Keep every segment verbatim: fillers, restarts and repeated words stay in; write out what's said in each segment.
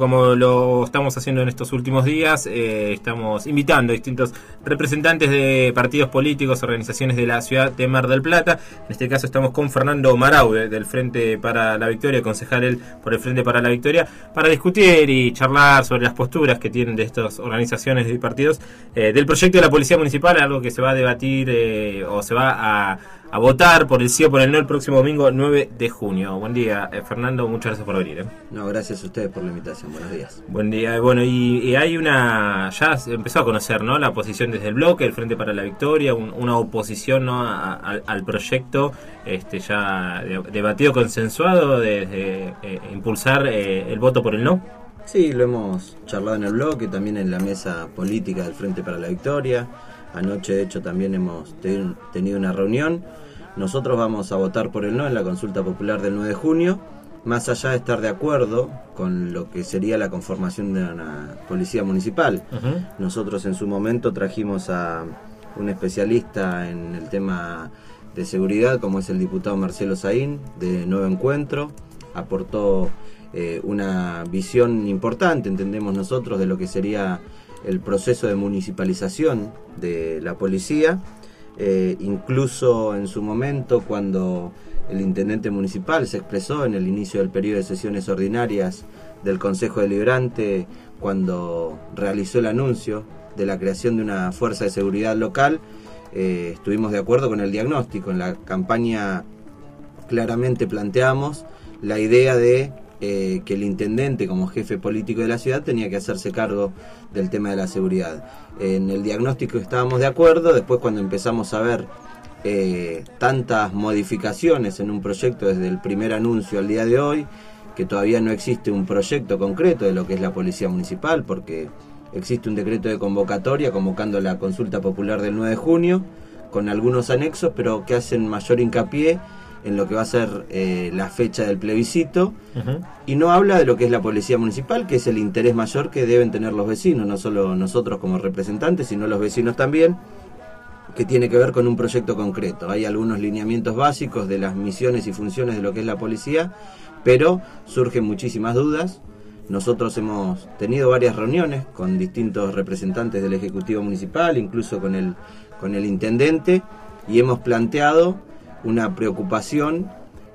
Como lo estamos haciendo en estos últimos días, eh, estamos invitando a distintos representantes de partidos políticos, organizaciones de la ciudad de Mar del Plata. En este caso estamos con Fernando Maraude, del Frente para la Victoria, concejal él por el Frente para la Victoria, para discutir y charlar sobre las posturas que tienen de estas organizaciones y partidos eh, del proyecto de la Policía Municipal, algo que se va a debatir eh, o se va a, a votar por el sí o por el no el próximo domingo nueve de junio. Buen día, eh, Fernando, muchas gracias por venir. ¿eh? No, gracias a ustedes por la invitación. Buenos días. Buen día. Bueno, y, y hay una, ya se empezó a conocer, ¿no?, la posición desde el bloque, el Frente para la Victoria, un, una oposición, ¿no?, a, a, al proyecto, este ya de, debatido, consensuado, de, de eh, impulsar eh, el voto por el no. Sí, lo hemos charlado en el bloque, también en la mesa política del Frente para la Victoria. Anoche, de hecho, también hemos ten, tenido una reunión. Nosotros vamos a votar por el no en la consulta popular del nueve de junio. Más allá de estar de acuerdo con lo que sería la conformación de una policía municipal. Uh-huh. Nosotros en su momento trajimos a un especialista en el tema de seguridad, como es el diputado Marcelo Saín, de Nuevo Encuentro. Aportó eh, una visión importante, entendemos nosotros, de lo que sería el proceso de municipalización de la policía. Eh, incluso en su momento, cuando el intendente municipal se expresó en el inicio del periodo de sesiones ordinarias del Consejo Deliberante, cuando realizó el anuncio de la creación de una fuerza de seguridad local, eh, estuvimos de acuerdo con el diagnóstico. En la campaña claramente planteamos la idea de eh, que el intendente, como jefe político de la ciudad, tenía que hacerse cargo del tema de la seguridad. En el diagnóstico estábamos de acuerdo. Después, cuando empezamos a ver Eh, tantas modificaciones en un proyecto desde el primer anuncio al día de hoy, que todavía no existe un proyecto concreto de lo que es la policía municipal, porque existe un decreto de convocatoria convocando la consulta popular del nueve de junio con algunos anexos, pero que hacen mayor hincapié en lo que va a ser eh, la fecha del plebiscito. Uh-huh. Y no habla de lo que es la policía municipal, que es el interés mayor que deben tener los vecinos, no solo nosotros como representantes, sino los vecinos también, que tiene que ver con un proyecto concreto. Hay algunos lineamientos básicos de las misiones y funciones de lo que es la policía, pero surgen muchísimas dudas. Nosotros hemos tenido varias reuniones con distintos representantes del Ejecutivo Municipal, incluso con el, con el Intendente, y hemos planteado una preocupación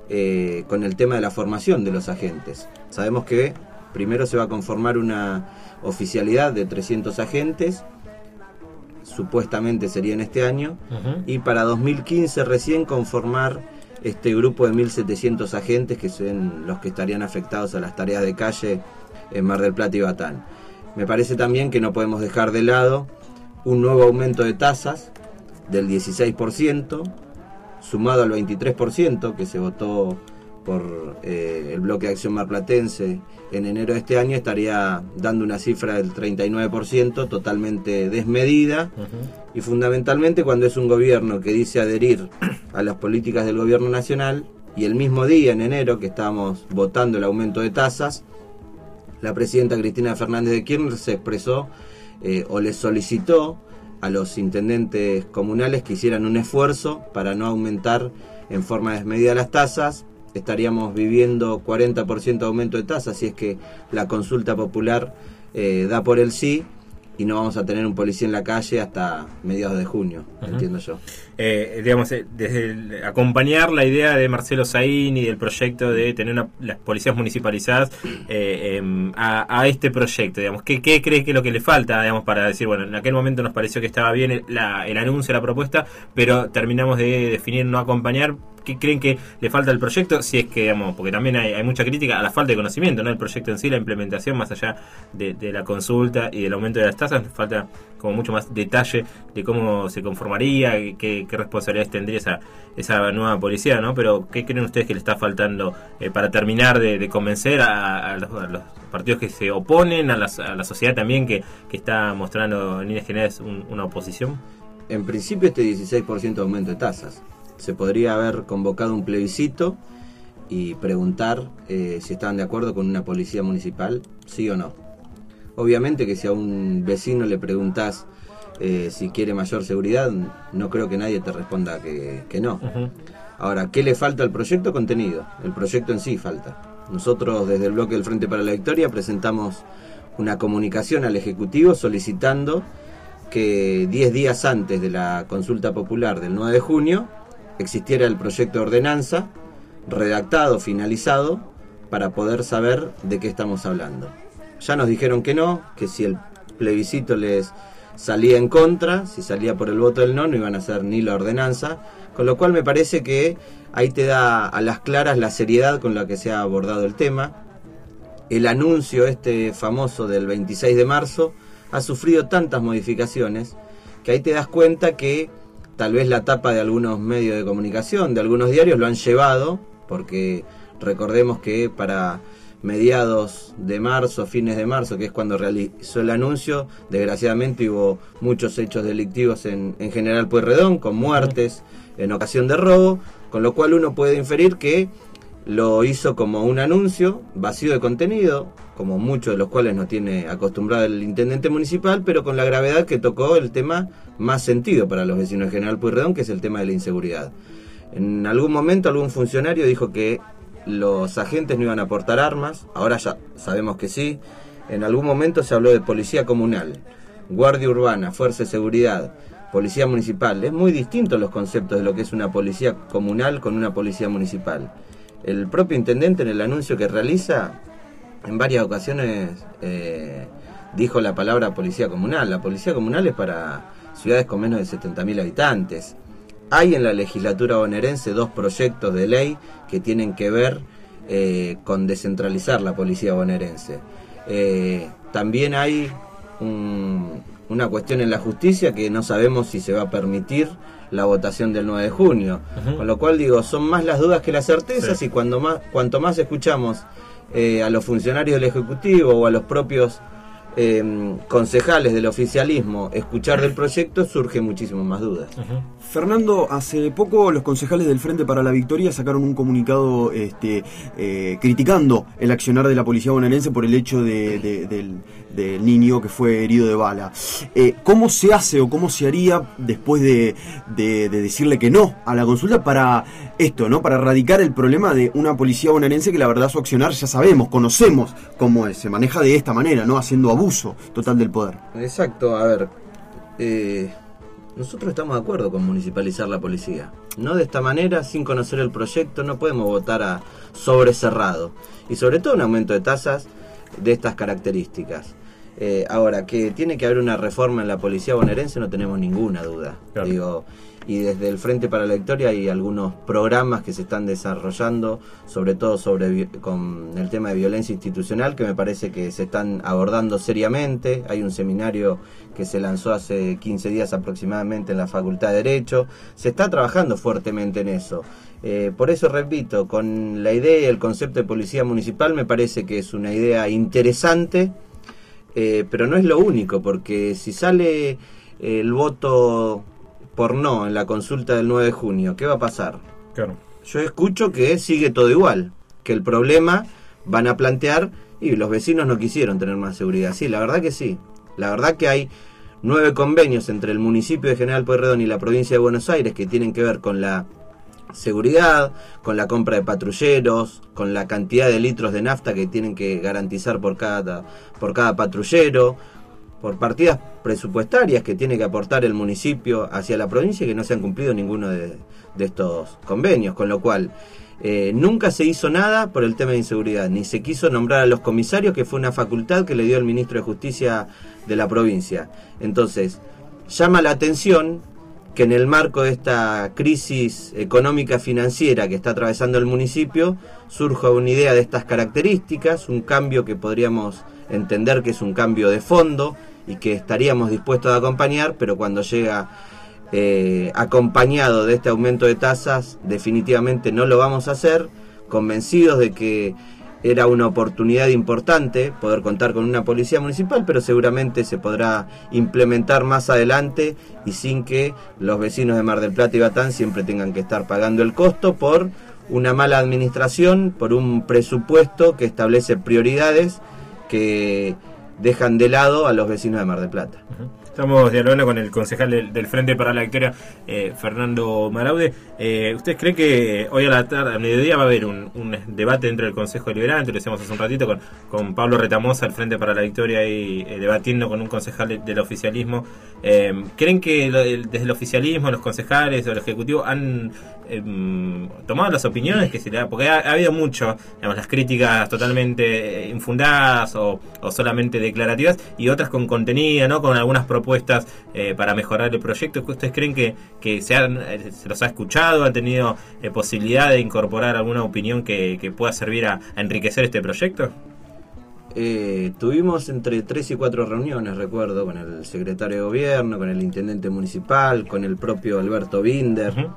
eh, con el tema de la formación de los agentes. Sabemos que primero se va a conformar una oficialidad de trescientos agentes, supuestamente sería en este año, uh-huh. y para dos mil quince recién conformar este grupo de mil setecientos agentes, que son los que estarían afectados a las tareas de calle en Mar del Plata y Batán. Me parece también que no podemos dejar de lado un nuevo aumento de tasas del dieciséis por ciento, sumado al veintitrés por ciento que se votó por eh, el bloque de acción marplatense en enero de este año, estaría dando una cifra del treinta y nueve por ciento, totalmente desmedida. Uh-huh. Y fundamentalmente cuando es un gobierno que dice adherir a las políticas del gobierno nacional, y el mismo día, en enero, que estábamos votando el aumento de tasas, la presidenta Cristina Fernández de Kirchner se expresó eh, o les solicitó a los intendentes comunales que hicieran un esfuerzo para no aumentar en forma desmedida las tasas. Estaríamos viviendo cuarenta por ciento de aumento de tasas si es que la consulta popular eh, da por el sí, y no vamos a tener un policía en la calle hasta mediados de junio, uh-huh. entiendo yo. Eh, digamos, eh, desde el, acompañar la idea de Marcelo Saín y del proyecto de tener una, las policías municipalizadas eh, eh, a, a este proyecto, digamos, ¿qué, qué cree que es lo que le falta, digamos, para decir, bueno, en aquel momento nos pareció que estaba bien el, la, el anuncio, la propuesta, pero terminamos de definir no acompañar? ¿Qué creen que le falta al proyecto? Si es que, digamos, porque también hay, hay mucha crítica a la falta de conocimiento, ¿no? El proyecto en sí, la implementación, más allá de, de la consulta y del aumento de las tasas, falta como mucho más detalle de cómo se conformaría, qué, qué responsabilidades tendría esa, esa nueva policía, ¿no? Pero ¿qué creen ustedes que le está faltando eh, para terminar de, de convencer a, a, los, a los partidos que se oponen, a, las, a la sociedad también que, que está mostrando en líneas generales un, una oposición? En principio este dieciséis por ciento de aumento de tasas. Se podría haber convocado un plebiscito y preguntar eh, si estaban de acuerdo con una policía municipal, sí o no. Obviamente que si a un vecino le preguntás eh, si quiere mayor seguridad, no creo que nadie te responda que, que no. Uh-huh. Ahora, ¿qué le falta al proyecto? Contenido. El proyecto en sí falta. Nosotros desde el bloque del Frente para la Victoria presentamos una comunicación al Ejecutivo solicitando que diez días antes de la consulta popular del nueve de junio existiera el proyecto de ordenanza redactado, finalizado, para poder saber de qué estamos hablando. Ya nos dijeron que no, que si el plebiscito les salía en contra, si salía por el voto del no, no iban a hacer ni la ordenanza, con lo cual me parece que ahí te da a las claras la seriedad con la que se ha abordado el tema. El anuncio este famoso del veintiséis de marzo ha sufrido tantas modificaciones que ahí te das cuenta que tal vez la tapa de algunos medios de comunicación, de algunos diarios, lo han llevado, porque recordemos que para mediados de marzo, fines de marzo, que es cuando realizó el anuncio, desgraciadamente hubo muchos hechos delictivos en, en General Pueyrredón, con muertes en ocasión de robo, con lo cual uno puede inferir que lo hizo como un anuncio vacío de contenido, como muchos de los cuales no tiene acostumbrado el intendente municipal, pero con la gravedad que tocó el tema más sentido para los vecinos de General Pueyrredón, que es el tema de la inseguridad. En algún momento algún funcionario dijo que los agentes no iban a aportar armas, ahora ya sabemos que sí. En algún momento se habló de policía comunal, guardia urbana, fuerza de seguridad, policía municipal. Es muy distinto los conceptos de lo que es una policía comunal con una policía municipal. El propio intendente en el anuncio que realiza, en varias ocasiones eh, dijo la palabra policía comunal. La policía comunal es para ciudades con menos de setenta mil habitantes. Hay en la legislatura bonaerense dos proyectos de ley que tienen que ver eh, con descentralizar la policía bonaerense. Eh, también hay un, una cuestión en la justicia que no sabemos si se va a permitir la votación del nueve de junio. Uh-huh. Con lo cual digo, son más las dudas que las certezas, sí. Y cuando más, cuanto más escuchamos eh, a los funcionarios del Ejecutivo o a los propios Eh, concejales del oficialismo escuchar del proyecto, surgen muchísimas más dudas. Uh-huh. Fernando, hace poco los concejales del Frente para la Victoria sacaron un comunicado este, eh, criticando el accionar de la policía bonaerense por el hecho de, de, del, del niño que fue herido de bala. Eh, ¿Cómo se hace o cómo se haría después de, de, de decirle que no a la consulta para esto, ¿no? Para erradicar el problema de una policía bonaerense que la verdad su accionar ya sabemos, conocemos cómo es, se maneja de esta manera, ¿no? Haciendo abuso total del poder. Exacto, a ver, eh, nosotros estamos de acuerdo con municipalizar la policía. No de esta manera, sin conocer el proyecto, no podemos votar a sobre cerrado. Y sobre todo un aumento de tasas de estas características. Eh, ahora, que tiene que haber una reforma en la policía bonaerense, no tenemos ninguna duda. Claro. Digo, y desde el Frente para la Victoria hay algunos programas que se están desarrollando, sobre todo sobre con el tema de violencia institucional, que me parece que se están abordando seriamente. Hay un seminario que se lanzó hace quince días aproximadamente en la Facultad de Derecho. Se está trabajando fuertemente en eso. Eh, por eso repito, con la idea y el concepto de policía municipal me parece que es una idea interesante, eh, pero no es lo único, porque si sale el voto por no en la consulta del nueve de junio, ¿qué va a pasar? Claro. Yo escucho que sigue todo igual, que el problema van a plantear y los vecinos no quisieron tener más seguridad. Sí, la verdad que sí. La verdad que hay nueve convenios entre el municipio de General Pueyrredón y la provincia de Buenos Aires que tienen que ver con la seguridad, con la compra de patrulleros, con la cantidad de litros de nafta que tienen que garantizar por cada, por cada patrullero, por partidas presupuestarias que tiene que aportar el municipio hacia la provincia, que no se han cumplido ninguno de, de estos convenios, con lo cual eh, nunca se hizo nada por el tema de inseguridad, ni se quiso nombrar a los comisarios, que fue una facultad que le dio el ministro de Justicia de la provincia. Entonces, llama la atención que en el marco de esta crisis económica financiera que está atravesando el municipio, surja una idea de estas características, un cambio que podríamos entender que es un cambio de fondo y que estaríamos dispuestos a acompañar, pero cuando llega eh, acompañado de este aumento de tasas, definitivamente no lo vamos a hacer, convencidos de que era una oportunidad importante poder contar con una policía municipal, pero seguramente se podrá implementar más adelante y sin que los vecinos de Mar del Plata y Batán siempre tengan que estar pagando el costo por una mala administración, por un presupuesto que establece prioridades que dejan de lado a los vecinos de Mar del Plata. Uh-huh. Estamos dialogando con el concejal del, del Frente para la Victoria, eh, Fernando Maraude. Eh, ¿Ustedes creen que hoy a la tarde, al mediodía, va a haber un, un debate dentro del Consejo Deliberante? Lo decíamos hace un ratito con, con Pablo Retamosa, el Frente para la Victoria, y eh, debatiendo con un concejal de, del oficialismo. Eh, ¿Creen que lo, el, desde el oficialismo, los concejales o el Ejecutivo han eh, tomado las opiniones que se le da? Porque ha, ha habido mucho, digamos, las críticas totalmente infundadas o, o solamente declarativas, y otras con contenido, ¿no? Con algunas propuestas propuestas eh, para mejorar el proyecto. ¿Ustedes creen que, que se, han, eh, se los ha escuchado? ¿Han tenido eh, posibilidad de incorporar alguna opinión que, que pueda servir a, a enriquecer este proyecto? Eh, tuvimos entre tres y cuatro reuniones, recuerdo, con el secretario de Gobierno, con el intendente municipal, con el propio Alberto Binder. Uh-huh.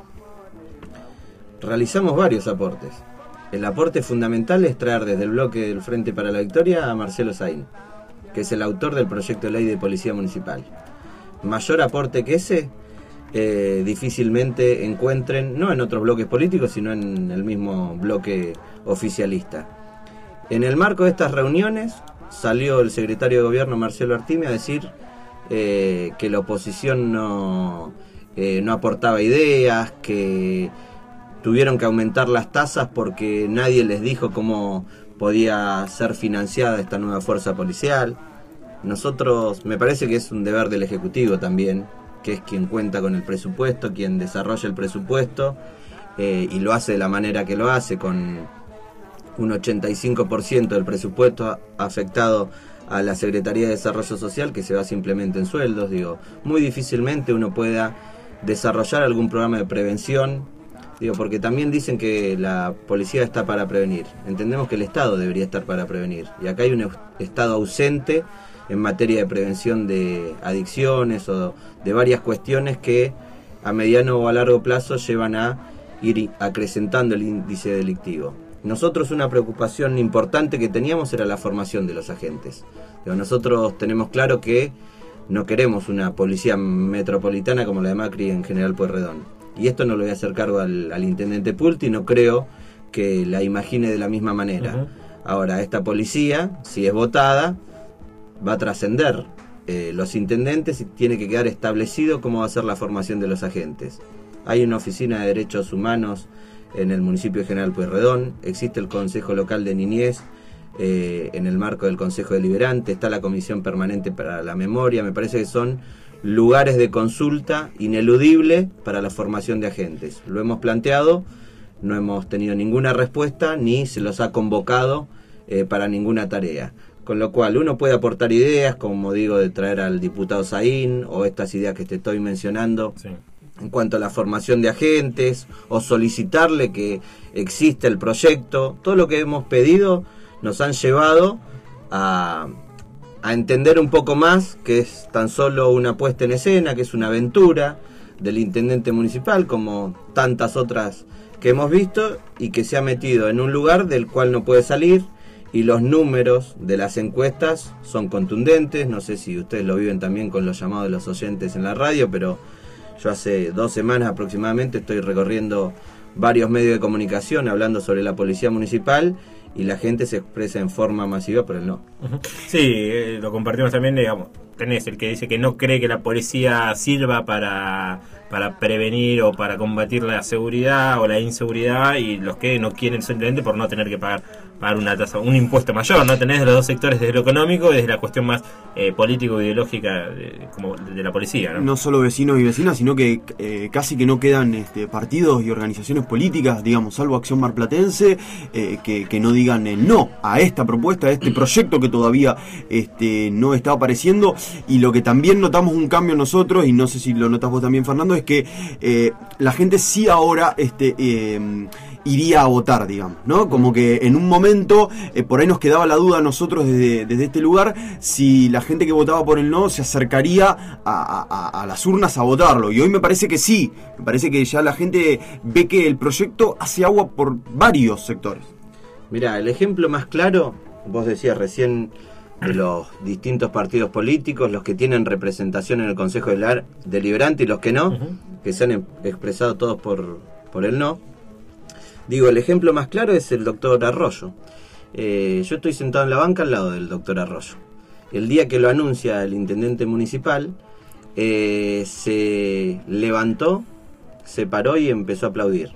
Realizamos varios aportes. El aporte fundamental es traer desde el bloque del Frente para la Victoria a Marcelo Saín, que es el autor del proyecto de ley de policía municipal. Mayor aporte que ese, eh, difícilmente encuentren, no en otros bloques políticos, sino en el mismo bloque oficialista. En el marco de estas reuniones, salió el secretario de Gobierno, Marcelo Artime, a decir eh, que la oposición no, eh, no aportaba ideas, que tuvieron que aumentar las tasas porque nadie les dijo cómo podía ser financiada esta nueva fuerza policial. Nosotros, me parece que es un deber del Ejecutivo también, que es quien cuenta con el presupuesto, quien desarrolla el presupuesto, eh, y lo hace de la manera que lo hace, con un ochenta y cinco por ciento del presupuesto afectado a la Secretaría de Desarrollo Social, que se va simplemente en sueldos. Digo, muy difícilmente uno pueda desarrollar algún programa de prevención. Digo, porque también dicen que la policía está para prevenir. Entendemos que el Estado debería estar para prevenir. Y acá hay un Estado ausente en materia de prevención de adicciones o de varias cuestiones que a mediano o a largo plazo llevan a ir acrecentando el índice delictivo. Nosotros, una preocupación importante que teníamos era la formación de los agentes. Digo, nosotros tenemos claro que no queremos una policía metropolitana como la de Macri en General Pueyrredón. Y esto no lo voy a hacer cargo al, al intendente Pulti, no creo que la imagine de la misma manera. Uh-huh. Ahora, esta policía, si es votada, va a trascender eh, los intendentes y tiene que quedar establecido cómo va a ser la formación de los agentes. Hay una oficina de derechos humanos en el municipio de General Pueyrredón, existe el Consejo Local de Niñez eh, en el marco del Consejo Deliberante, está la Comisión Permanente para la Memoria. Me parece que son lugares de consulta ineludible para la formación de agentes. Lo hemos planteado, no hemos tenido ninguna respuesta, ni se los ha convocado eh, para ninguna tarea. Con lo cual uno puede aportar ideas, como digo, de traer al diputado Saín, o estas ideas que te estoy mencionando, sí, en cuanto a la formación de agentes, o solicitarle que exista el proyecto. Todo lo que hemos pedido nos han llevado a... a entender un poco más que es tan solo una puesta en escena, que es una aventura del intendente municipal, como tantas otras que hemos visto, y que se ha metido en un lugar del cual no puede salir, y los números de las encuestas son contundentes. No sé si ustedes lo viven también con los llamados de los oyentes en la radio, pero yo hace dos semanas aproximadamente estoy recorriendo varios medios de comunicación hablando sobre la policía municipal, y la gente se expresa en forma masiva por el no. Sí, eh, lo compartimos también, digamos. Tenés el que dice que no cree que la policía sirva para, para prevenir o para combatir la seguridad o la inseguridad, y los que no quieren simplemente por no tener que pagar, pagar una tasa, un impuesto mayor, ¿no? Tenés de los dos sectores, desde lo económico y desde la cuestión más eh, político-ideológica de, como de la policía, ¿no? No solo vecinos y vecinas, sino que eh, casi que no quedan este, partidos y organizaciones políticas, digamos, salvo Acción Marplatense, eh, que, que no digan el no a esta propuesta, a este proyecto que todavía este, no está apareciendo. Y lo que también notamos un cambio nosotros, y no sé si lo notas vos también, Fernando, es que eh, la gente sí ahora este, eh, iría a votar, digamos, ¿no? Como que en un momento eh, por ahí nos quedaba la duda a nosotros desde, desde este lugar si la gente que votaba por el no se acercaría a, a, a las urnas a votarlo. Y hoy me parece que sí, me parece que ya la gente ve que el proyecto hace agua por varios sectores. Mirá, el ejemplo más claro, vos decías recién, de los distintos partidos políticos, los que tienen representación en el Consejo Deliberante y los que no, uh-huh, que se han expresado todos por, por el no. Digo, el ejemplo más claro es el doctor Arroyo. Eh, yo estoy sentado en la banca al lado del doctor Arroyo. el día que lo anuncia el intendente municipal, eh, se levantó, se paró y empezó a aplaudir.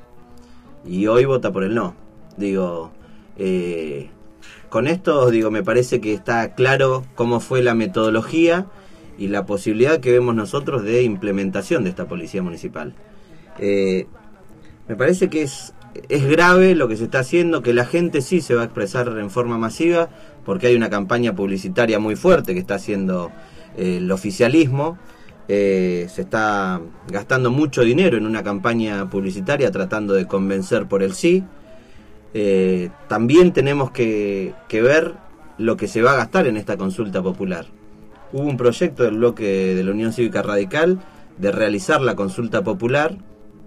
Y hoy vota por el no. Digo, eh, con esto, digo, me parece que está claro cómo fue la metodología y la posibilidad que vemos nosotros de implementación de esta policía municipal. Eh, me parece que es, es grave lo que se está haciendo, que la gente sí se va a expresar en forma masiva, porque hay una campaña publicitaria muy fuerte que está haciendo eh, el oficialismo. Eh, se está gastando mucho dinero en una campaña publicitaria tratando de convencer por el sí. Eh, también tenemos que, que ver lo que se va a gastar en esta consulta popular. Hubo un proyecto del bloque de la Unión Cívica Radical de realizar la consulta popular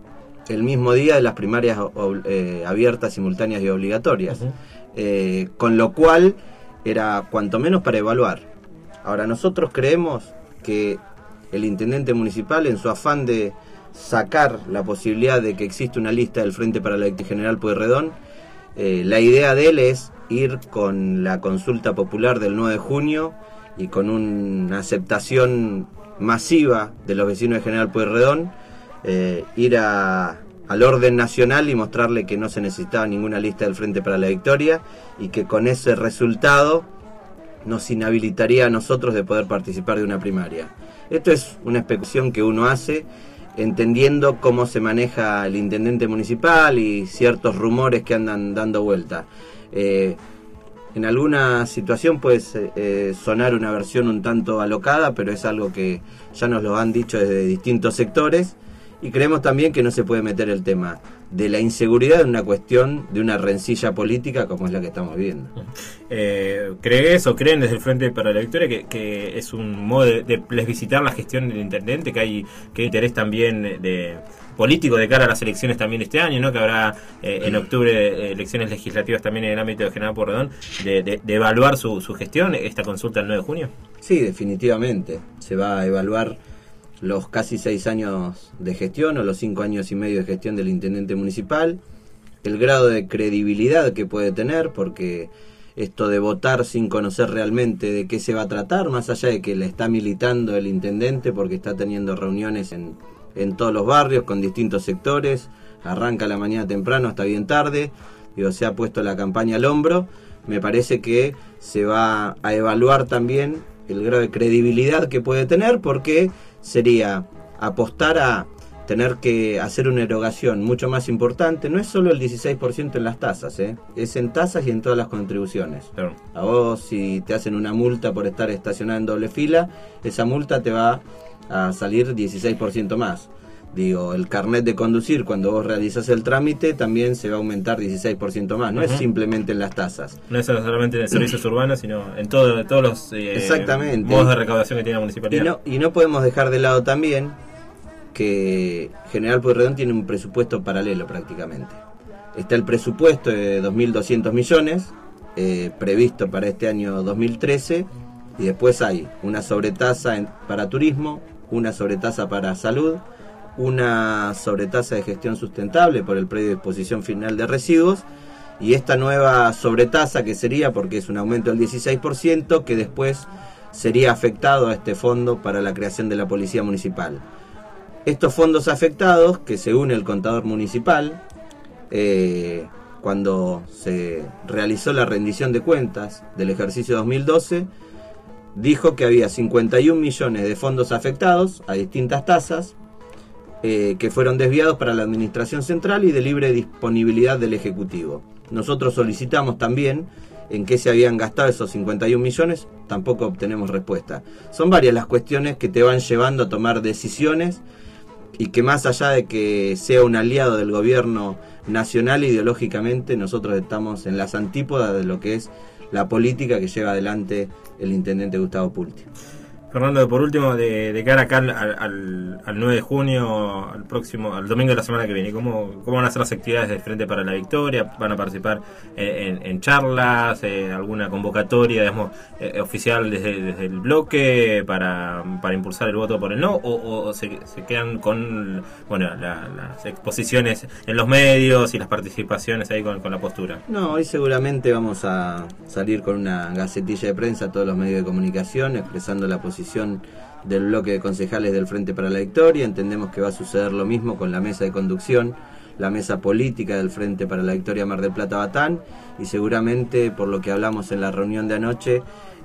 el mismo día de las primarias eh, abiertas, simultáneas y obligatorias, uh-huh. eh, con lo cual era cuanto menos para evaluar. Ahora, nosotros creemos que el intendente municipal, en su afán de sacar la posibilidad de que exista una lista del Frente para la Victoria General Pueyrredón, eh, la idea de él es ir con la consulta popular del nueve de junio y con una aceptación masiva de los vecinos de General Pueyrredón, eh, ir a, al orden nacional y mostrarle que no se necesitaba ninguna lista del Frente para la Victoria y que con ese resultado nos inhabilitaría a nosotros de poder participar de una primaria. Esto es una especulación que uno hace entendiendo cómo se maneja el intendente municipal y ciertos rumores que andan dando vuelta. Eh, en alguna situación puede eh, sonar una versión un tanto alocada, pero es algo que ya nos lo han dicho desde distintos sectores, y creemos también que no se puede meter el tema de la inseguridad en una cuestión de una rencilla política como es la que estamos viendo. Eh, ¿Crees o creen desde el Frente para la Victoria que, que es un modo de, de plebiscitar la gestión del intendente, que hay, que hay interés también de político de cara a las elecciones también este año, ¿no? Que habrá eh, en octubre eh, elecciones legislativas también en el ámbito de General Pueyrredón, de, de, de evaluar su, su gestión, esta consulta el nueve de junio? Sí, definitivamente. Se va a evaluar los casi seis años de gestión o los cinco años y medio de gestión del intendente municipal, el grado de credibilidad que puede tener, porque esto de votar sin conocer realmente de qué se va a tratar, más allá de que le está militando el intendente porque está teniendo reuniones en, en todos los barrios con distintos sectores, arranca la mañana temprano hasta bien tarde, digo, se ha puesto la campaña al hombro. Me parece que se va a evaluar también el grado de credibilidad que puede tener, porque sería apostar a tener que hacer una erogación mucho más importante. No es solo el dieciséis por ciento en las tasas, ¿eh? Es en tasas y en todas las contribuciones. Claro. A vos, si te hacen una multa por estar estacionado en doble fila, esa multa te va a salir dieciséis por ciento más. Digo, el carnet de conducir, cuando vos realizás el trámite, también se va a aumentar dieciséis por ciento más. No uh-huh. es simplemente en las tasas. No es solamente en servicios urbanos, sino en todo, todos los eh, Exactamente. modos de recaudación que tiene la municipalidad. Y no, y no podemos dejar de lado también que General Pueyrredón tiene un presupuesto paralelo prácticamente. Está el presupuesto de dos mil doscientos millones, eh, previsto para este año dos mil trece, y después hay una sobretasa en, para turismo, una sobretasa para salud, una sobretasa de gestión sustentable por el predio de disposición final de residuos, y esta nueva sobretasa que sería, porque es un aumento del dieciséis por ciento, que después sería afectado a este fondo para la creación de la policía municipal. Estos fondos afectados, que según el contador municipal, eh, cuando se realizó la rendición de cuentas del ejercicio dos mil doce, dijo que había cincuenta y un millones de fondos afectados a distintas tasas, Eh, que fueron desviados para la administración central y de libre disponibilidad del Ejecutivo. Nosotros solicitamos también en qué se habían gastado esos cincuenta y un millones, tampoco obtenemos respuesta. Son varias las cuestiones que te van llevando a tomar decisiones, y que más allá de que sea un aliado del gobierno nacional, ideológicamente nosotros estamos en las antípodas de lo que es la política que lleva adelante el intendente Gustavo Pulti. Fernando, por último, de, de cara acá al, al, al nueve de junio, al próximo, al domingo de la semana que viene, ¿cómo, cómo van a ser las actividades del Frente para la Victoria? ¿Van a participar en, en charlas, en alguna convocatoria, digamos, eh, oficial desde, desde el bloque para, para impulsar el voto por el no? ¿O, o se, se quedan con bueno la, las exposiciones en los medios y las participaciones ahí con, con la postura? No, hoy seguramente vamos a salir con una gacetilla de prensa a todos los medios de comunicación expresando la posición del bloque de concejales del Frente para la Victoria. Entendemos que va a suceder lo mismo con la mesa de conducción, la mesa política del Frente para la Victoria Mar del Plata Batán, y seguramente, por lo que hablamos en la reunión de anoche,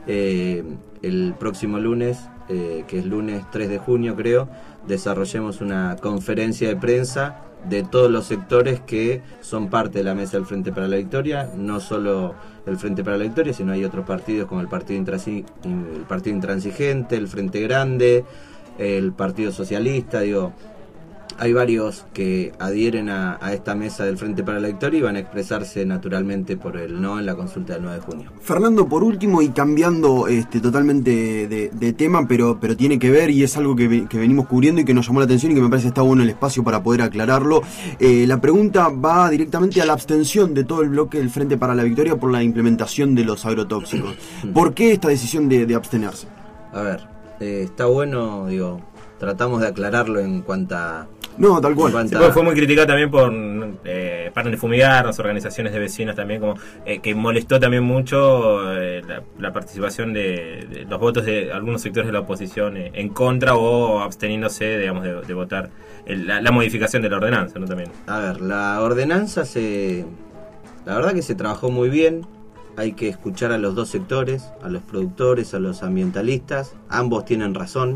eh, el próximo lunes, eh, que es lunes tres de junio creo, desarrollemos una conferencia de prensa de todos los sectores que son parte de la mesa del Frente para la Victoria, no solo el Frente para la Victoria, sino hay otros partidos como el Partido, Intransi- el Partido Intransigente, el Frente Grande, el Partido Socialista, digo, hay varios que adhieren a, a esta mesa del Frente para la Victoria y van a expresarse naturalmente por el no en la consulta del nueve de junio. Fernando, por último, y cambiando este, totalmente de, de tema, pero, pero tiene que ver y es algo que, que venimos cubriendo y que nos llamó la atención y que me parece que está bueno el espacio para poder aclararlo. Eh, la pregunta va directamente a la abstención de todo el bloque del Frente para la Victoria por la implementación de los agrotóxicos. ¿Por qué esta decisión de, de abstenerse? A ver, eh, está bueno, digo, tratamos de aclararlo en cuanto a... No, tal cual. Sí, fue muy criticado también por eh, Paran de Fumigar, las organizaciones de vecinos también, como eh, que molestó también mucho eh, la, la participación de, de los votos de algunos sectores de la oposición eh, en contra o absteniéndose, digamos, de, de votar el, la, la modificación de la ordenanza, ¿no? También. A ver, la ordenanza se... La verdad que se trabajó muy bien. Hay que escuchar a los dos sectores, a los productores, a los ambientalistas. Ambos tienen razón.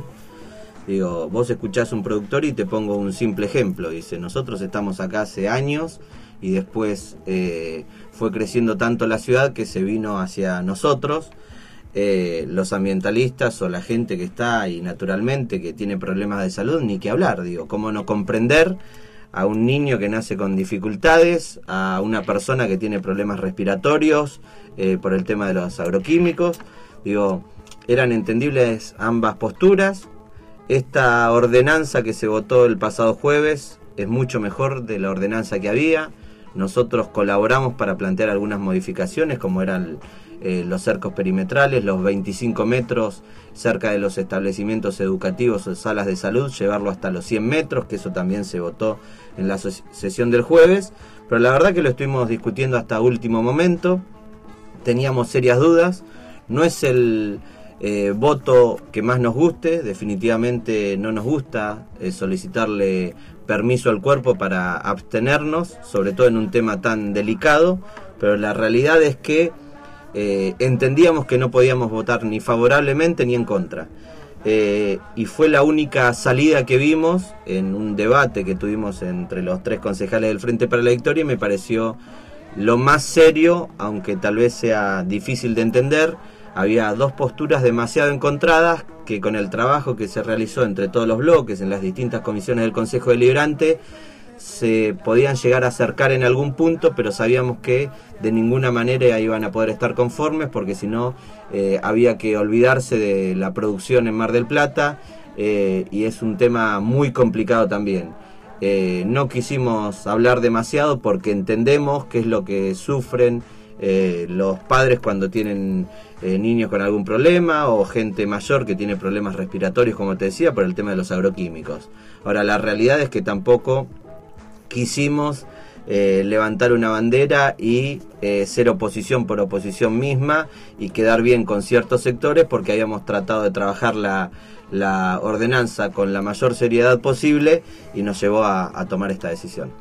Digo, vos escuchás un productor y te pongo un simple ejemplo. Dice, nosotros estamos acá hace años y después eh, fue creciendo tanto la ciudad que se vino hacia nosotros. Eh, los ambientalistas o la gente que está y naturalmente que tiene problemas de salud, ni que hablar. Digo, ¿cómo no comprender a un niño que nace con dificultades, a una persona que tiene problemas respiratorios eh, por el tema de los agroquímicos? Digo, eran entendibles ambas posturas. Esta ordenanza que se votó el pasado jueves es mucho mejor de la ordenanza que había. Nosotros colaboramos para plantear algunas modificaciones, como eran eh, los cercos perimetrales, los veinticinco metros cerca de los establecimientos educativos o salas de salud, llevarlo hasta los cien metros, que eso también se votó en la sesión del jueves. Pero la verdad que lo estuvimos discutiendo hasta último momento. Teníamos serias dudas. No es el... Eh, voto que más nos guste, definitivamente no nos gusta eh, solicitarle permiso al cuerpo para abstenernos, sobre todo en un tema tan delicado, pero la realidad es que eh, entendíamos que no podíamos votar ni favorablemente ni en contra. Eh, y fue la única salida que vimos en un debate que tuvimos entre los tres concejales del Frente para la Victoria, y me pareció lo más serio, aunque tal vez sea difícil de entender. Había dos posturas demasiado encontradas que con el trabajo que se realizó entre todos los bloques en las distintas comisiones del Consejo Deliberante se podían llegar a acercar en algún punto, pero sabíamos que de ninguna manera iban a poder estar conformes, porque si no eh, había que olvidarse de la producción en Mar del Plata eh, y es un tema muy complicado también. Eh, no quisimos hablar demasiado porque entendemos qué es lo que sufren Eh, los padres cuando tienen eh, niños con algún problema o gente mayor que tiene problemas respiratorios, como te decía, por el tema de los agroquímicos. Ahora, la realidad es que tampoco quisimos eh, levantar una bandera y eh, ser oposición por oposición misma y quedar bien con ciertos sectores, porque habíamos tratado de trabajar la, la ordenanza con la mayor seriedad posible y nos llevó a, a tomar esta decisión.